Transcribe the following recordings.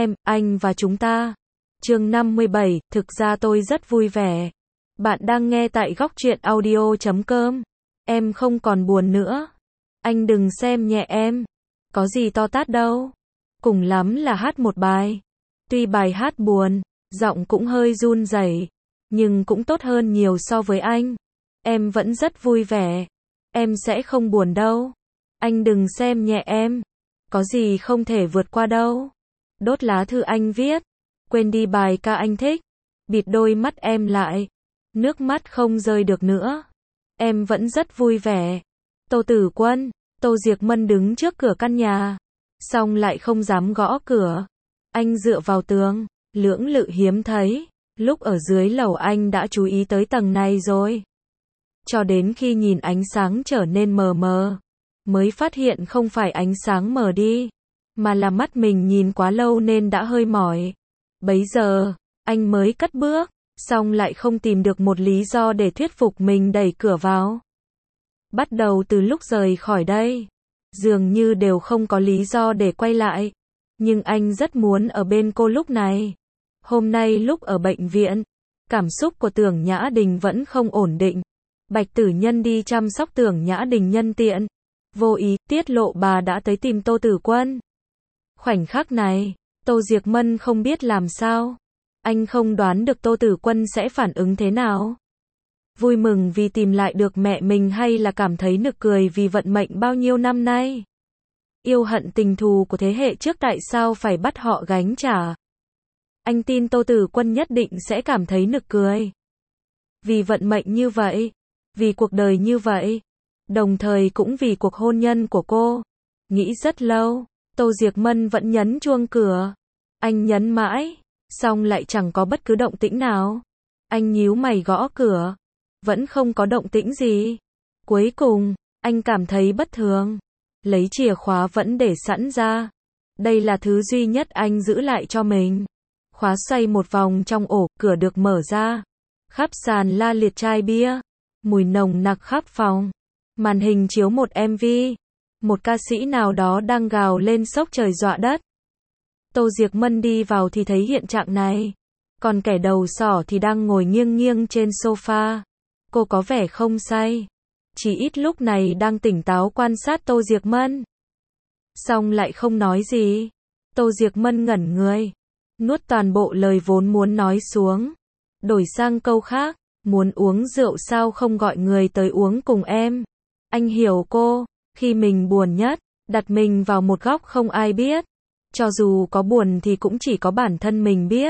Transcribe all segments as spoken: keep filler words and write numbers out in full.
em, anh và chúng ta. Chương năm mươi bảy, thực ra tôi rất vui vẻ. Bạn đang nghe tại góc truyện audio chấm com. Em không còn buồn nữa. Anh đừng xem nhẹ em. Có gì to tát đâu. Cùng lắm là hát một bài. Tuy bài hát buồn, giọng cũng hơi run rẩy, nhưng cũng tốt hơn nhiều so với anh. Em vẫn rất vui vẻ. Em sẽ không buồn đâu. Anh đừng xem nhẹ em. Có gì không thể vượt qua đâu. Đốt lá thư anh viết. Quên đi bài ca anh thích. Bịt đôi mắt em lại. Nước mắt không rơi được nữa. Em vẫn rất vui vẻ. Tô Tử Quân. Tô Diệc Mân đứng trước cửa căn nhà. Xong lại không dám gõ cửa. Anh dựa vào tường. Lưỡng lự hiếm thấy. Lúc ở dưới lầu anh đã chú ý tới tầng này rồi. Cho đến khi nhìn ánh sáng trở nên mờ mờ. Mới phát hiện không phải ánh sáng mờ đi. Mà là mắt mình nhìn quá lâu nên đã hơi mỏi. Bấy giờ, anh mới cất bước. Xong lại không tìm được một lý do để thuyết phục mình đẩy cửa vào. Bắt đầu từ lúc rời khỏi đây. Dường như đều không có lý do để quay lại. Nhưng anh rất muốn ở bên cô lúc này. Hôm nay lúc ở bệnh viện, cảm xúc của Tưởng Nhã Đình vẫn không ổn định. Bạch Tử Nhân đi chăm sóc Tưởng Nhã Đình nhân tiện. Vô ý tiết lộ bà đã tới tìm Tô Tử Quân. Khoảnh khắc này, Tô Diệc Mân không biết làm sao. Anh không đoán được Tô Tử Quân sẽ phản ứng thế nào. Vui mừng vì tìm lại được mẹ mình hay là cảm thấy nực cười vì vận mệnh bao nhiêu năm nay. Yêu hận tình thù của thế hệ trước tại sao phải bắt họ gánh trả. Anh tin Tô Tử Quân nhất định sẽ cảm thấy nực cười. Vì vận mệnh như vậy. Vì cuộc đời như vậy. Đồng thời cũng vì cuộc hôn nhân của cô. Nghĩ rất lâu, Tô Diệc Mân vẫn nhấn chuông cửa. Anh nhấn mãi, xong lại chẳng có bất cứ động tĩnh nào. Anh nhíu mày gõ cửa. Vẫn không có động tĩnh gì. Cuối cùng, anh cảm thấy bất thường. Lấy chìa khóa vẫn để sẵn ra. Đây là thứ duy nhất anh giữ lại cho mình. Khóa xoay một vòng trong ổ, cửa được mở ra. Khắp sàn la liệt chai bia. Mùi nồng nặc khắp phòng. Màn hình chiếu một em vê. Một ca sĩ nào đó đang gào lên sốc trời dọa đất. Tô Diệc Mân đi vào thì thấy hiện trạng này. Còn kẻ đầu sỏ thì đang ngồi nghiêng nghiêng trên sofa. Cô có vẻ không say. Chỉ ít lúc này đang tỉnh táo quan sát Tô Diệc Mân. Xong lại không nói gì. Tô Diệc Mân ngẩn người. Nuốt toàn bộ lời vốn muốn nói xuống. Đổi sang câu khác. Muốn uống rượu sao không gọi người tới uống cùng em. Anh hiểu cô. Khi mình buồn nhất, đặt mình vào một góc không ai biết. Cho dù có buồn thì cũng chỉ có bản thân mình biết.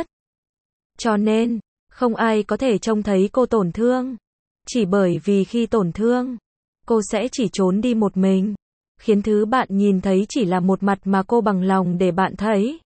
Cho nên, không ai có thể trông thấy cô tổn thương. Chỉ bởi vì khi tổn thương, cô sẽ chỉ trốn đi một mình. Khiến thứ bạn nhìn thấy chỉ là một mặt mà cô bằng lòng để bạn thấy.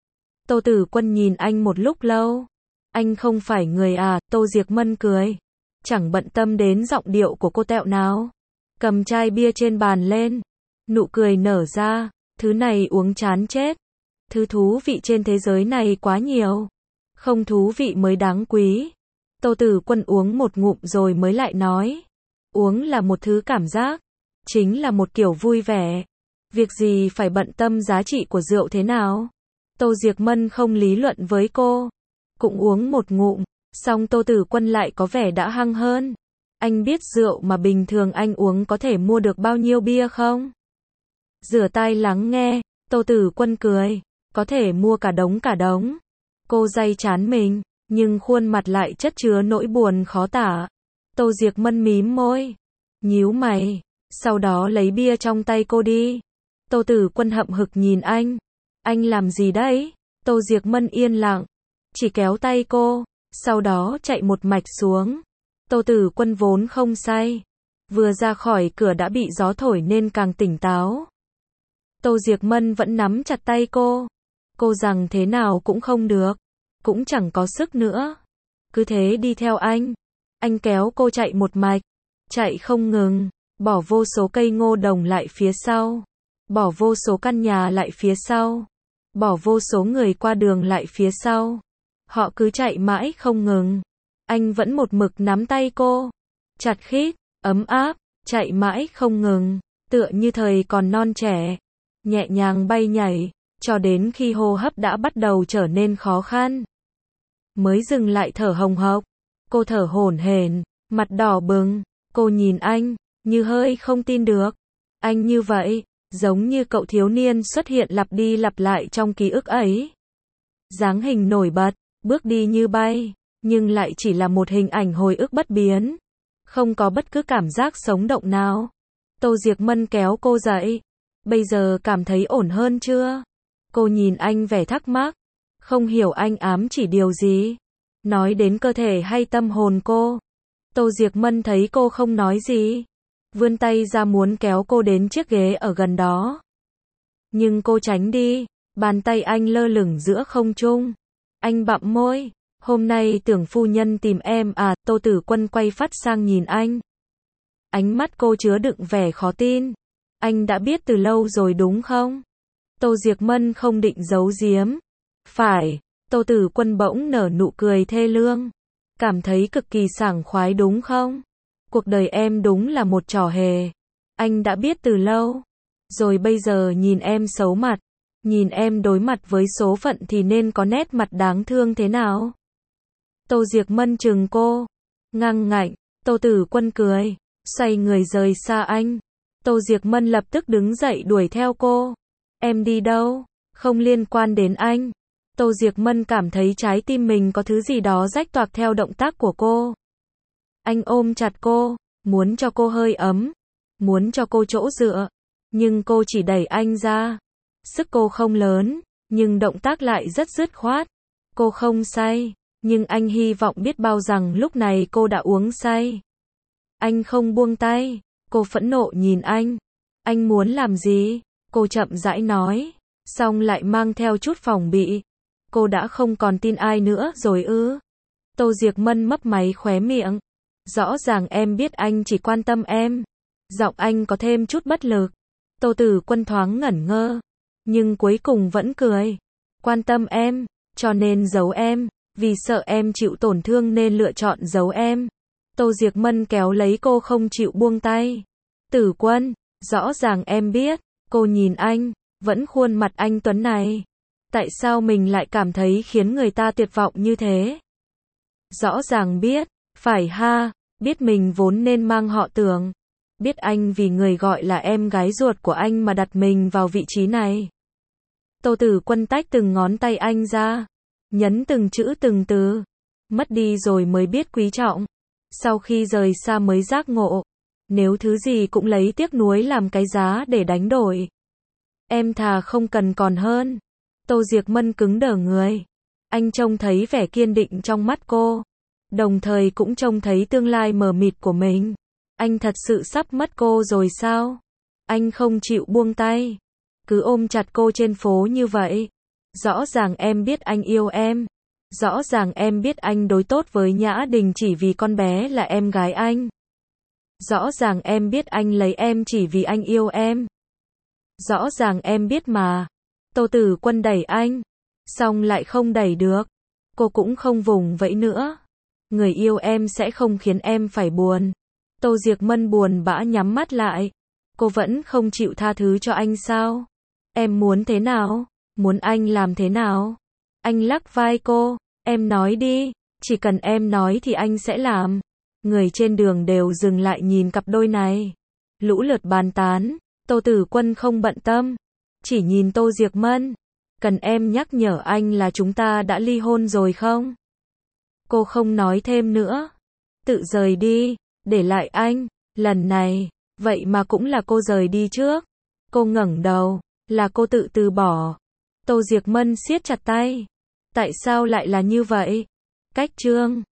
Tô Tử Quân nhìn anh một lúc lâu. Anh không phải người à, Tô Diệc Mân cười. Chẳng bận tâm đến giọng điệu của cô tẹo nào. Cầm chai bia trên bàn lên. Nụ cười nở ra. Thứ này uống chán chết. Thứ thú vị trên thế giới này quá nhiều. Không thú vị mới đáng quý. Tô Tử Quân uống một ngụm rồi mới lại nói. Uống là một thứ cảm giác. Chính là một kiểu vui vẻ. Việc gì phải bận tâm giá trị của rượu thế nào. Tô Diệc Mân không lý luận với cô. Cũng uống một ngụm. Xong Tô Tử Quân lại có vẻ đã hăng hơn. Anh biết rượu mà bình thường anh uống có thể mua được bao nhiêu bia không? Rửa tai lắng nghe. Tô Tử Quân cười. Có thể mua cả đống cả đống. Cô day chán mình. Nhưng khuôn mặt lại chất chứa nỗi buồn khó tả. Tô Diệc Mân mím môi. Nhíu mày. Sau đó lấy bia trong tay cô đi. Tô Tử Quân hậm hực nhìn anh. Anh làm gì đấy? Tô Diệc Mân yên lặng. Chỉ kéo tay cô. Sau đó chạy một mạch xuống. Tô Tử Quân vốn không say. Vừa ra khỏi cửa đã bị gió thổi nên càng tỉnh táo. Tô Diệc Mân vẫn nắm chặt tay cô. Cô rằng thế nào cũng không được. Cũng chẳng có sức nữa. Cứ thế đi theo anh. Anh kéo cô chạy một mạch. Chạy không ngừng. Bỏ vô số cây ngô đồng lại phía sau. Bỏ vô số căn nhà lại phía sau. Bỏ vô số người qua đường lại phía sau. Họ cứ chạy mãi không ngừng. Anh vẫn một mực nắm tay cô. Chặt khít, ấm áp, chạy mãi không ngừng. Tựa như thời còn non trẻ. Nhẹ nhàng bay nhảy. cho đến khi hô hấp đã bắt đầu trở nên khó khăn. Mới dừng lại thở hồng hộc. Cô thở hổn hển, mặt đỏ bừng. Cô nhìn anh, như hơi không tin được. Anh như vậy, giống như cậu thiếu niên xuất hiện lặp đi lặp lại trong ký ức ấy. Dáng hình nổi bật, bước đi như bay, nhưng lại chỉ là một hình ảnh hồi ức bất biến. Không có bất cứ cảm giác sống động nào. Tô Diệc Mân kéo cô dậy. Bây giờ cảm thấy ổn hơn chưa? Cô nhìn anh vẻ thắc mắc. Không hiểu anh ám chỉ điều gì. Nói đến cơ thể hay tâm hồn cô. Tô Diệc Mân thấy cô không nói gì. Vươn tay ra muốn kéo cô đến chiếc ghế ở gần đó. Nhưng cô tránh đi. Bàn tay anh lơ lửng giữa không trung. Anh bặm môi. Hôm nay tưởng phu nhân tìm em à? Tô Tử Quân quay phát sang nhìn anh. Ánh mắt cô chứa đựng vẻ khó tin. Anh đã biết từ lâu rồi đúng không? Tô Diệc Mân không định giấu giếm. Phải. Tô Tử Quân bỗng nở nụ cười thê lương. Cảm thấy cực kỳ sảng khoái đúng không? Cuộc đời em đúng là một trò hề. Anh đã biết từ lâu. Rồi bây giờ nhìn em xấu mặt. Nhìn em đối mặt với số phận thì nên có nét mặt đáng thương thế nào? Tô Diệc Mân trừng cô. Ngăng ngạnh. Tô Tử Quân cười. Xoay người rời xa anh. Tô Diệc Mân lập tức đứng dậy đuổi theo cô. Em đi đâu? Không liên quan đến anh. Tô Diệc Mân cảm thấy trái tim mình có thứ gì đó rách toạc theo động tác của cô. Anh ôm chặt cô, muốn cho cô hơi ấm, muốn cho cô chỗ dựa, nhưng cô chỉ đẩy anh ra. Sức cô không lớn, nhưng động tác lại rất dứt khoát. Cô không say, nhưng anh hy vọng biết bao rằng lúc này cô đã uống say. Anh không buông tay, cô phẫn nộ nhìn anh. Anh muốn làm gì? Cô chậm rãi nói, xong lại mang theo chút phòng bị. Cô đã không còn tin ai nữa rồi ư? Tô Diệc Mân mấp máy khóe miệng. Rõ ràng em biết anh chỉ quan tâm em. Giọng anh có thêm chút bất lực. Tô Tử Quân thoáng ngẩn ngơ, nhưng cuối cùng vẫn cười. Quan tâm em, cho nên giấu em, vì sợ em chịu tổn thương nên lựa chọn giấu em. Tô Diệc Mân kéo lấy cô không chịu buông tay. Tử Quân, rõ ràng em biết. Cô nhìn anh, vẫn khuôn mặt anh tuấn này. Tại sao mình lại cảm thấy khiến người ta tuyệt vọng như thế? Rõ ràng biết, phải ha, biết mình vốn nên mang họ Tưởng. Biết anh vì người gọi là em gái ruột của anh mà đặt mình vào vị trí này. Tô Tử Quân tách từng ngón tay anh ra, nhấn từng chữ từng từ. Mất đi rồi mới biết quý trọng. Sau khi rời xa mới giác ngộ. Nếu thứ gì cũng lấy tiếc nuối làm cái giá để đánh đổi. Em thà không cần còn hơn. Tô Diệc Mân cứng đờ người. Anh trông thấy vẻ kiên định trong mắt cô. Đồng thời cũng trông thấy tương lai mờ mịt của mình. Anh thật sự sắp mất cô rồi sao? Anh không chịu buông tay. Cứ ôm chặt cô trên phố như vậy. Rõ ràng em biết anh yêu em. Rõ ràng em biết anh đối tốt với Nhã Đình chỉ vì con bé là em gái anh. Rõ ràng em biết anh lấy em chỉ vì anh yêu em. Rõ ràng em biết mà. Tô Tử Quân đẩy anh, xong lại không đẩy được. Cô cũng không vùng vẫy nữa. Người yêu em sẽ không khiến em phải buồn. Tô Diệc Mân buồn bã nhắm mắt lại. Cô vẫn không chịu tha thứ cho anh sao? Em muốn thế nào? Muốn anh làm thế nào? Anh lắc vai cô. Em nói đi. Chỉ cần em nói thì anh sẽ làm. Người trên đường đều dừng lại nhìn cặp đôi này. Lũ lượt bàn tán. Tô Tử Quân không bận tâm. Chỉ nhìn Tô Diệc Mân. Cần em nhắc nhở anh là chúng ta đã ly hôn rồi không? Cô không nói thêm nữa. Tự rời đi. Để lại anh. Lần này. Vậy mà cũng là cô rời đi trước. Cô ngẩng đầu. Là cô tự từ bỏ. Tô Diệc Mân siết chặt tay. Tại sao lại là như vậy? Cách chương